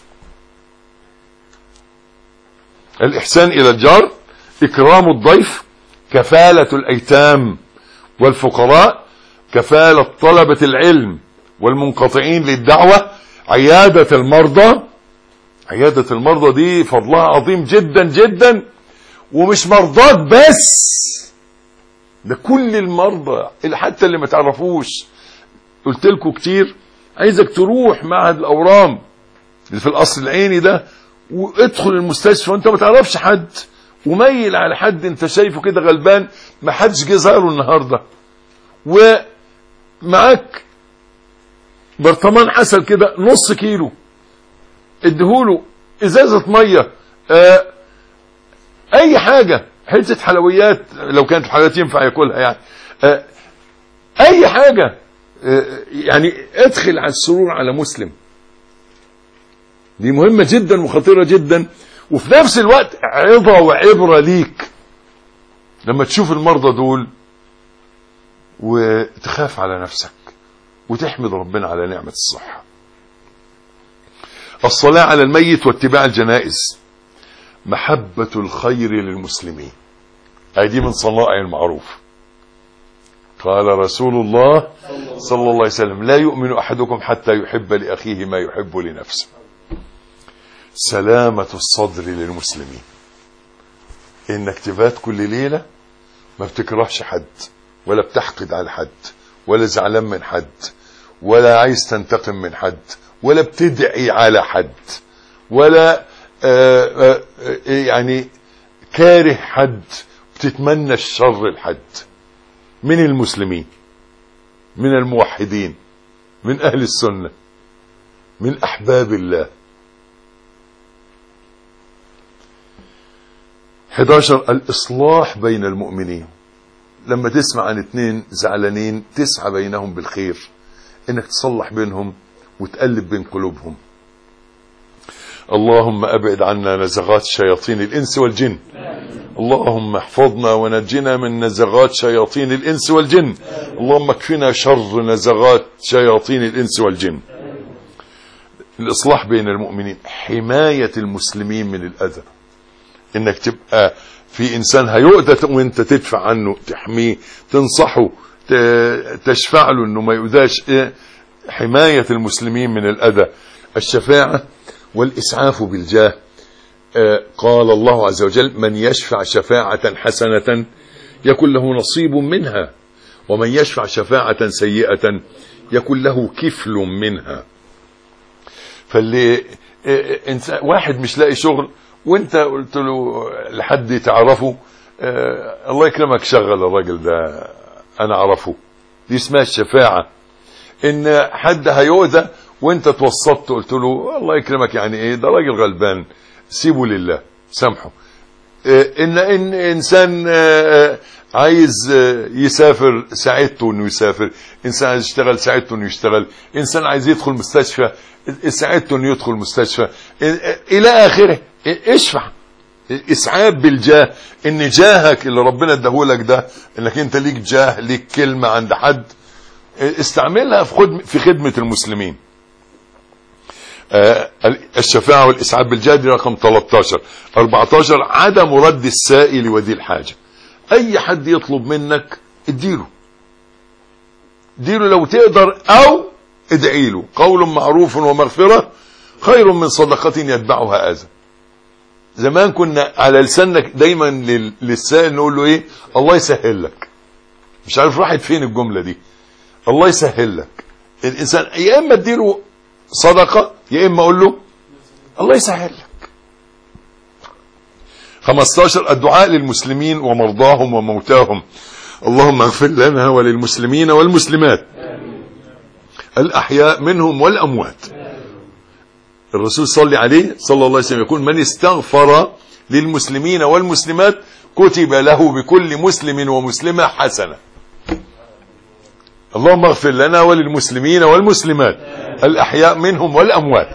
الإحسان إلى الجار، إكرام الضيف، كفالة الأيتام والفقراء، كفالة طلبة العلم والمنقطعين للدعوة، عيادة المرضى. عيادة المرضى دي فضلها عظيم جدا جدا، ومش مرضات بس، ده كل المرضى حتى اللي ما تعرفوش. قلت لكم كتير، عايزك تروح معهد الأورام اللي في القصر العيني ده، وادخل المستشفى وانت ما تعرفش حد، وميل على حد انت شايفه كده غلبان، ما حدش جه زاره النهارده، ومعاك برطمان عسل كده نص كيلو، اديهوله ازازة مية، اي حاجة، حتة حلويات لو كانت الحلويات ينفع ياكلها يعني، اي حاجة، يعني ادخل على السرور على مسلم. دي مهمة جدا وخطيرة جدا، وفي نفس الوقت عظة وعبرة ليك لما تشوف المرضى دول وتخاف على نفسك وتحمد ربنا على نعمة الصحة. الصلاة على الميت واتباع الجنائز، محبة الخير للمسلمين، هذه من صنائع المعروف. قال رسول الله صلى الله عليه وسلم: لا يؤمن أحدكم حتى يحب لأخيه ما يحب لنفسه. سلامة الصدر للمسلمين، إنك تبات كل ليلة ما بتكرهش حد، ولا بتحقد على حد، ولا زعلان من حد، ولا عايز تنتقم من حد، ولا بتدعي على حد، ولا يعني كاره حد، بتتمنى الشر لحد من المسلمين، من الموحدين، من أهل السنة، من أحباب الله. 11 الإصلاح بين المؤمنين، لما تسمع عن اتنين زعلانين تسعى بينهم بالخير، انك تصلح بينهم وتقلب بين قلوبهم. اللهم أبعد عنا نزغات شياطين الإنس والجن، اللهم احفظنا ونجنا من نزغات شياطين الإنس والجن، اللهم اكفنا شر نزغات شياطين الإنس والجن. الإصلاح بين المؤمنين، حماية المسلمين من الأذى، انك تبقى في انسان هيؤذى وانت تدفع عنه، تحميه، تنصحه، تشفع له انه ما يؤذاش. حماية المسلمين من الأذى. الشفاعة والإسعاف بالجاه، قال الله عز وجل: من يشفع شفاعة حسنة يكن له نصيب منها، ومن يشفع شفاعة سيئة يكن له كفل منها. فاللي واحد مش لاقي شغل وانت قلت له لحد تعرفه: الله يكرمك شغل الراجل ده انا اعرفه، دي اسمها الشفاعة. ان حد هيؤذى وانت توسطت قلت له: الله يكرمك، يعني ايه ده راجل غلبان، سيبه لله، سامحه. ان انسان عايز يسافر ساعدته انه يسافر، انسان عايز يشتغل ساعدته انه يشتغل، انسان عايز يدخل مستشفى ساعدته انه يدخل مستشفى، الى اخره. اشفع، اسعاف بالجاه، ان جاهك اللي ربنا اداهولك ده، انك انت ليك جاه، ليك كلمة عند حد، استعملها في خدمة المسلمين. الشفاعة والإسعاف بالجاه دي رقم 13. 14 عدم رد السائل وذي الحاجة، اي حد يطلب منك اديله لو تقدر، او ادعي له. قول معروف ومغفرة خير من صدقة يتبعها اذى. زمان كنا على لسانك دايما للسائل نقول له ايه؟ الله يسهل لك. مش عارف راحت فين الجملة دي، الله يسهل لك. الانسان يا اما اديله صدقة يا اما اقول له الله يسهل لك. 15 الدعاء للمسلمين ومرضاهم وموتاهم، اللهم اغفر لنا وللمسلمين والمسلمات الأحياء منهم والأموات. الرسول صلى عليه صلى الله عليه وسلم يقول: من استغفر للمسلمين والمسلمات كتب له بكل مسلم ومسلمة حسنة. اللهم اغفر لنا وللمسلمين والمسلمات الأحياء منهم والأموات.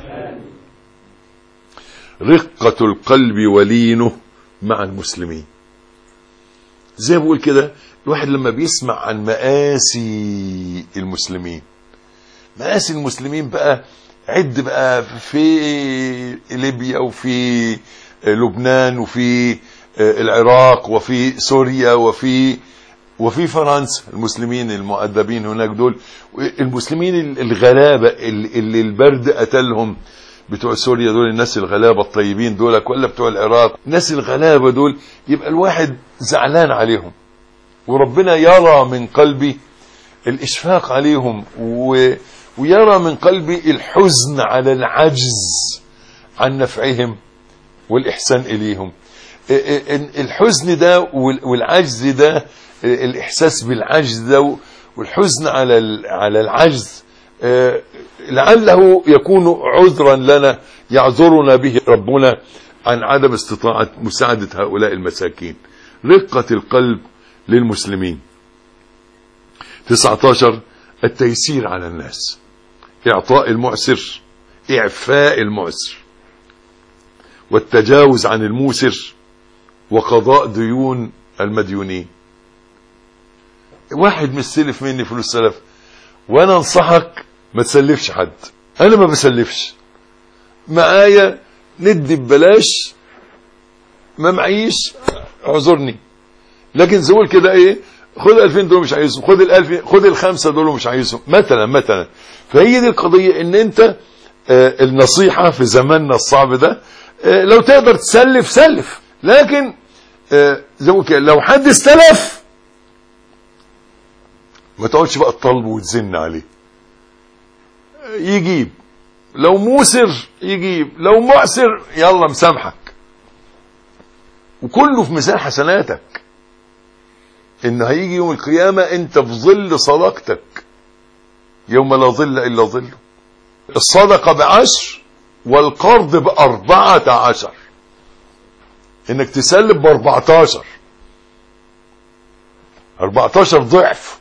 رقة القلب ولينه مع المسلمين، زي ما بقول كده، الواحد لما بيسمع عن مآسي المسلمين، مآسي المسلمين بقى عد بقى في ليبيا وفي لبنان وفي العراق وفي سوريا وفي فرنسا، المسلمين المؤدبين هناك دول، المسلمين الغلابة اللي البرد قتلهم، بتوع سوريا دول الناس الغلابة الطيبين دول، ولا بتوع العراق الناس الغلابة دول، يبقى الواحد زعلان عليهم، وربنا يرى من قلبي الإشفاق عليهم، ويرى من قلبي الحزن على العجز عن نفعهم والإحسان إليهم. الحزن ده والعجز ده، الإحساس بالعجز ده والحزن على العجز، لعله يكون عذرا لنا يعذرنا به ربنا عن عدم استطاعة مساعدة هؤلاء المساكين. رقة القلب للمسلمين. 19 التيسير على الناس، إعطاء المعسر، إعفاء المعسر، والتجاوز عن الموسر، وقضاء ديون المديونين. واحد مستلف مني فلوس سلف، وانا انصحك ما تسلفش حد. انا ما بسلفش، معايا ندي ببلاش، ما معيش اعذرني. لكن زول كده ايه، خد 2000 دول مش عايزهم، خد ال1000، خد ال5 دول مش عايزهم مثلا. فهي دي القضية، ان انت النصيحة في زماننا الصعب ده، لو تقدر تسلف سلف، لكن زي ما كده لو حد استلف ما تقعدش بقى تطلب وتزن عليه. يجيب، لو موسر يجيب، لو معسر يلا مسامحك، وكله في ميزان حسناتك. ان هيجي يوم القيامة انت في ظل صدقتك، يوم لا ظل الا ظله. الصدقة ب10 والقرض ب14، انك تسلب ب14 ضعف.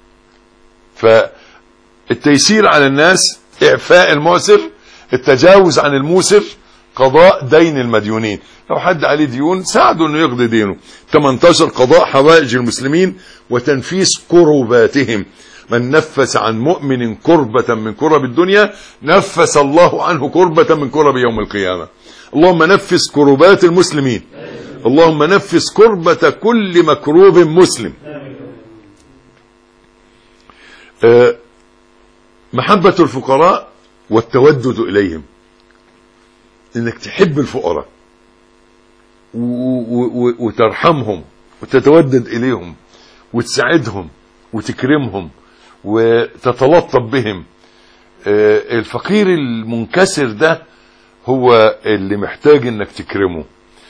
فالتيسير على الناس، اعفاء المعسر، التجاوز عن الموسر، قضاء دين المديونين. لو حد عليه ديون ساعده انه يقضي دينه. 18 قضاء حوائج المسلمين وتنفيس كرباتهم. من نفس عن مؤمن كربة من كرب الدنيا نفس الله عنه كربة من كرب يوم القيامة. اللهم نفس كربات المسلمين، اللهم نفس كربة كل مكروب مسلم. محبة الفقراء والتودد إليهم، انك تحب الفقراء وترحمهم وتتودد إليهم وتساعدهم وتكرمهم وتتلطف بهم. الفقير المنكسر ده هو اللي محتاج انك تكرمه.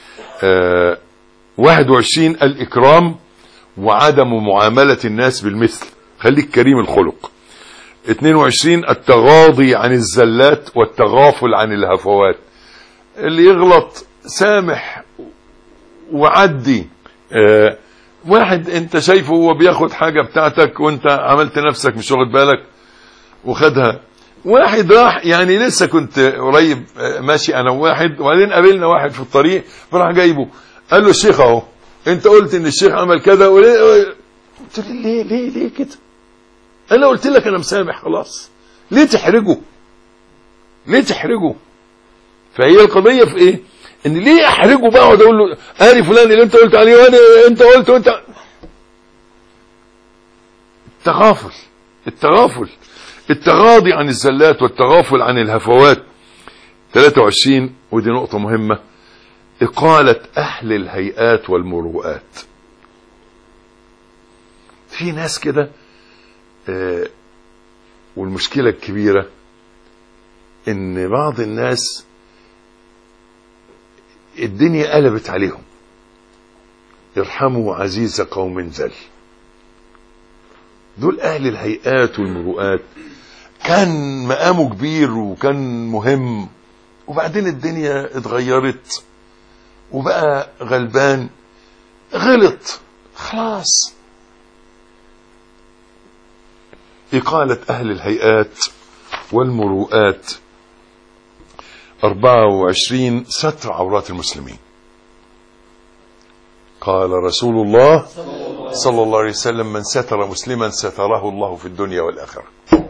21 الإكرام وعدم معاملة الناس بالمثل، خليك كريم الخلق. 22 التغاضي عن الزلات والتغافل عن الهفوات. اللي يغلط سامح وعدي. واحد انت شايفه هو بياخد حاجة بتاعتك وانت عملت نفسك مش واخد بالك وخدها. واحد راح، يعني لسه كنت قريب ماشي انا وواحد، وبعدين قابلنا واحد في الطريق فراح جايبه قال له الشيخ اهو انت قلت ان الشيخ عمل كذا. قلت له ليه كده؟ انا قلت لك انا مسامح خلاص، ليه تحرجه؟ فهي القضية في ايه؟ ان ليه احرجه بقى واقعد اقول له قاري فلان اللي انت قلت عليه وانا انت قلت وانت. التغاضي عن الزلات والتغافل عن الهفوات. 23 ودي نقطة مهمة، إقالة أهل الهيئات والمروءات. في ناس كده والمشكلة الكبيرة ان بعض الناس الدنيا قلبت عليهم. ارحموا عزيز قوم ذل. دول اهل الهيئات والمروءات، كان مقامه كبير وكان مهم، وبعدين الدنيا اتغيرت وبقى غلبان، غلط خلاص. إقالة أهل الهيئات والمروءات. 24 ستر عورات المسلمين. قال رسول الله صلى الله عليه وسلم من ستر مسلما ستره الله في الدنيا والآخرة.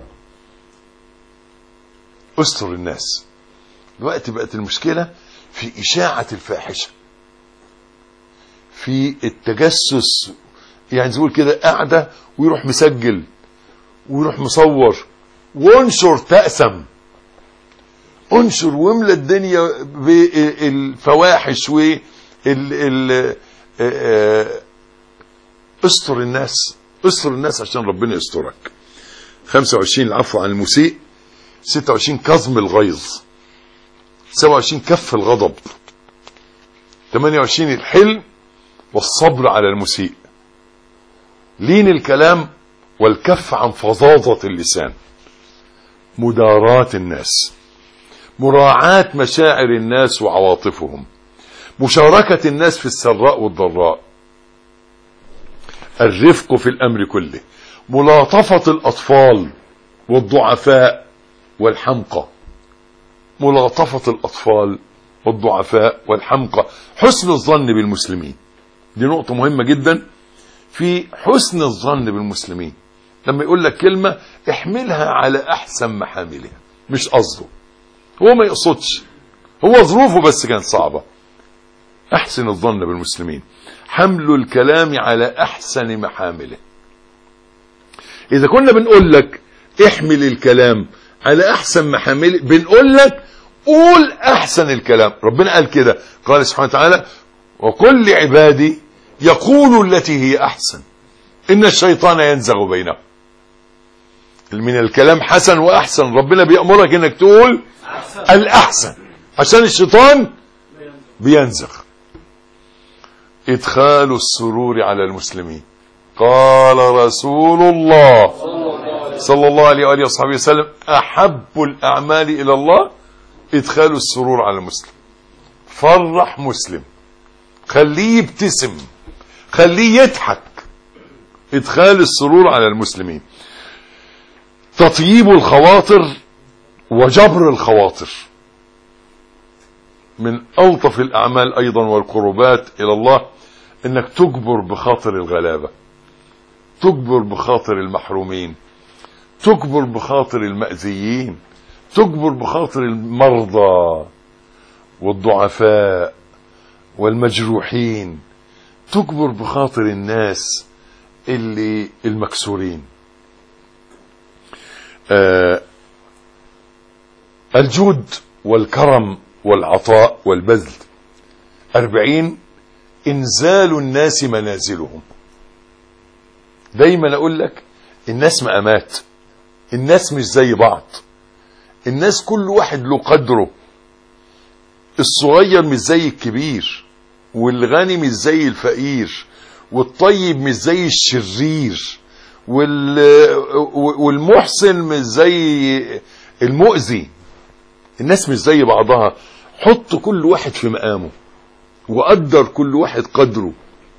استر الناس. دلوقتي بقت المشكلة في إشاعة الفاحشة، في التجسس، يعني زي كده قاعدة ويروح مسجل ويروح مصور وانشر تأسم، انشر واملى الدنيا بالفواحش استر الناس عشان ربنا يسترك. 25 العفو عن المسيء. 26 كظم الغيظ. 27 كف الغضب. 28 الحلم والصبر على المسيء. لين الكلام والكف عن فظاظة اللسان. مداراة الناس. مراعاة مشاعر الناس وعواطفهم. مشاركة الناس في السراء والضراء. الرفق في الأمر كله. ملاطفة الأطفال والضعفاء والحمقى. ملاطفة الأطفال والضعفاء والحمقى. حسن الظن بالمسلمين. دي نقطة مهمة جدا في حسن الظن بالمسلمين. لما يقول لك كلمة احملها على احسن محاملها، مش قصده، هو ما يقصدش، هو ظروفه بس كانت صعبة. احسن الظن بالمسلمين، حمل الكلام على احسن محامله. اذا كنا بنقول لك احمل الكلام على احسن محامله، بنقول لك قول احسن الكلام. ربنا قال كده، قال سبحانه وتعالى وقل لعبادي يقولوا التي هي احسن ان الشيطان ينزغ بينهم. من الكلام حسن واحسن، ربنا بيأمرك انك تقول الاحسن عشان الشيطان بينزغ. ادخال السرور على المسلمين، قال رسول الله صلى الله عليه وآله وصحبه وسلم احب الاعمال الى الله ادخال السرور على المسلم. فرح مسلم، خليه يبتسم، خليه يضحك. ادخال السرور على المسلمين، تطيب الخواطر وجبر الخواطر. من ألطف الأعمال أيضا والقربات إلى الله إنك تجبر بخاطر الغلابة، تجبر بخاطر المحرومين، تجبر بخاطر المأذيين، تجبر بخاطر المرضى والضعفاء والمجروحين، تجبر بخاطر الناس اللي المكسورين. الجود والكرم والعطاء والبذل. 40 انزال الناس منازلهم. دايما اقول لك الناس مقامات، الناس مش زي بعض، الناس كل واحد له قدره. الصغير مش زي الكبير، والغني مش زي الفقير، والطيب مش زي الشرير، والمحسن مش زي المؤذي. الناس مش زي بعضها. حط كل واحد في مقامه وقدر كل واحد قدره.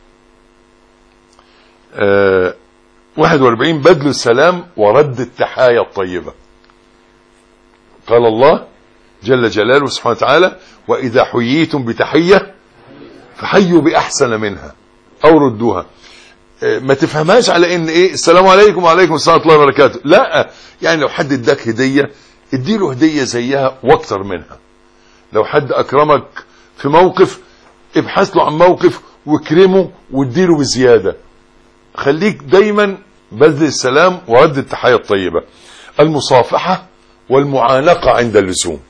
41 بذل السلام ورد التحايا الطيبة. قال الله جل جلاله سبحانه وتعالى وإذا حييتم بتحية فحيوا بأحسن منها أو ردوها. ما تفهمهاش على ان ايه السلام عليكم وعليكم السلام ورحمة الله وبركاته، لا، يعني لو حد اداك هدية اديله هدية زيها واكتر منها. لو حد اكرمك في موقف ابحث له عن موقف واكرمه واديله بزيادة. خليك دايما بذل السلام ورد التحية الطيبة. المصافحة والمعانقة عند اللزوم.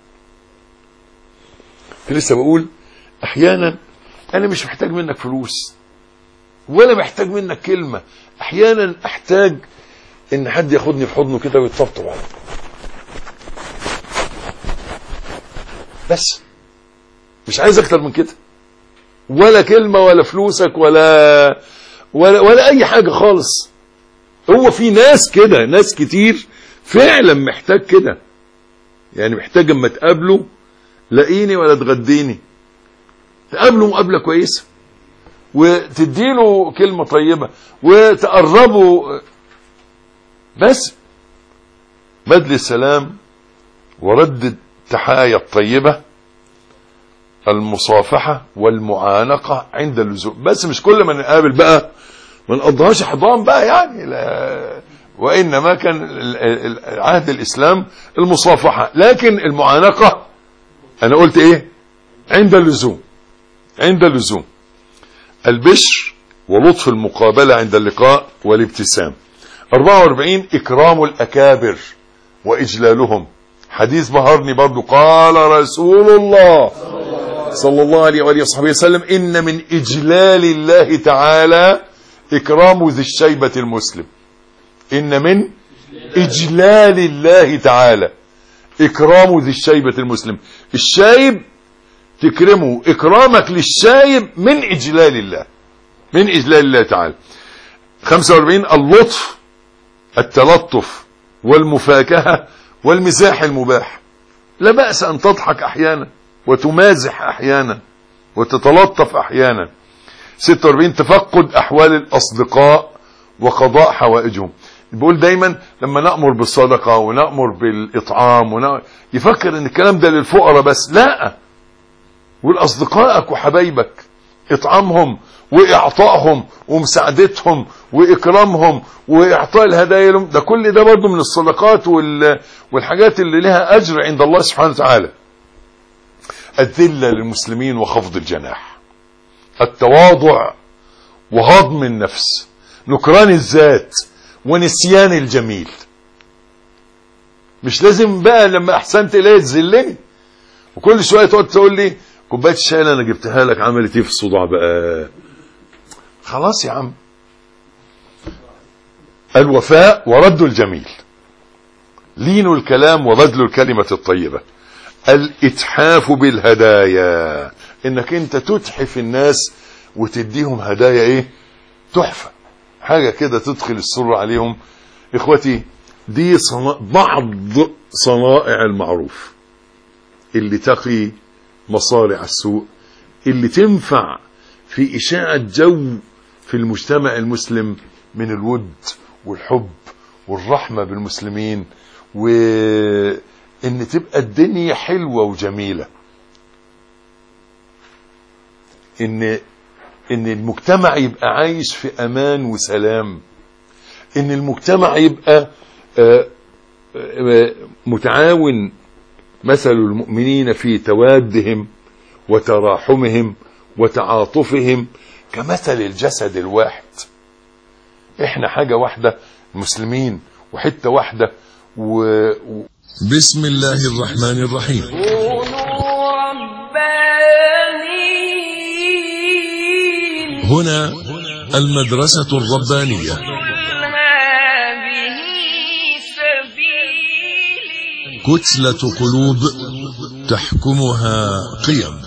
لسه بقول احيانا انا مش محتاج منك فلوس ولا محتاج منك كلمة، احيانا احتاج ان حد ياخدني في حضنه كده ويطبطب عليا بس، مش عايز اكتر من كده، ولا كلمة ولا فلوسك ولا اي حاجة خالص. هو في ناس كده، ناس كتير فعلا محتاج كده، يعني محتاج اما تقابله لاقيني ولا تغديني، تقابله مقابلة كويسة وتديله كلمة طيبة وتقربه بس. بذل السلام ورد التحايا الطيبة، المصافحة والمعانقة عند اللزوم. بس مش كل ما نقابل بقى ما نقضيهاش حضان بقى يعني، لا، وإنما كان عهد الإسلام المصافحة، لكن المعانقة أنا قلت إيه؟ عند اللزوم، عند اللزوم. البشر ولطف المقابلة عند اللقاء والابتسام. 44 إكرام الأكابر وإجلالهم. حديث بهرني برضو، قال رسول الله صلى الله عليه وآله وصحبه وسلم إن من إجلال الله تعالى إكرام ذي الشيبة المسلم. إن من إجلال الله تعالى إكرام ذي الشيبة المسلم. الشايب تكرمه، إكرامك للشايب من إجلال الله، من إجلال الله تعالى. 45 اللطف، التلطف والمفاكهة والمزاح المباح. لا بأس أن تضحك أحيانا وتمازح أحيانا وتتلطف أحيانا. 46 تفقد أحوال الأصدقاء وقضاء حوائجهم. بقول دايما لما نأمر بالصدقة ونأمر بالإطعام يفكر ان الكلام ده للفقراء بس، لا، والأصدقائك وحبايبك اطعمهم واعطائهم ومساعدتهم واكرامهم واعطاء الهدايا لهم، ده كل ده برضه من الصدقات والحاجات اللي لها اجر عند الله سبحانه وتعالى. الذلة للمسلمين وخفض الجناح، التواضع وهضم النفس، نكران الذات ونسيان الجميل. مش لازم بقى لما احسنت اليه تذلني وكل شويه تقعد تقول لي كوبايه الشاي اللي انا جبتها لك عملت ايه في الصداع بقى. خلاص يا عم. الوفاء ورد الجميل، لين الكلام وبذل الكلمه الطيبه، الاتحاف بالهدايا، انك انت تتحف الناس وتديهم هدايا ايه؟ تحفه، حاجه كده تدخل السر عليهم. اخوتي دي بعض صنائع المعروف اللي تقي مصارع السوء، اللي تنفع في إشاعة جو في المجتمع المسلم من الود والحب والرحمة بالمسلمين، وإن تبقى الدنيا حلوة وجميلة، إن المجتمع يبقى عايش في أمان وسلام، إن المجتمع يبقى متعاون. مثل المؤمنين في توادهم وتراحمهم وتعاطفهم كمثل الجسد الواحد. احنا حاجة واحدة، مسلمين وحتة واحدة بسم الله الرحمن الرحيم. كونوا ربانيين. هنا المدرسة الربانية. هذه سبيلي. كتلة قلوب تحكمها قيم.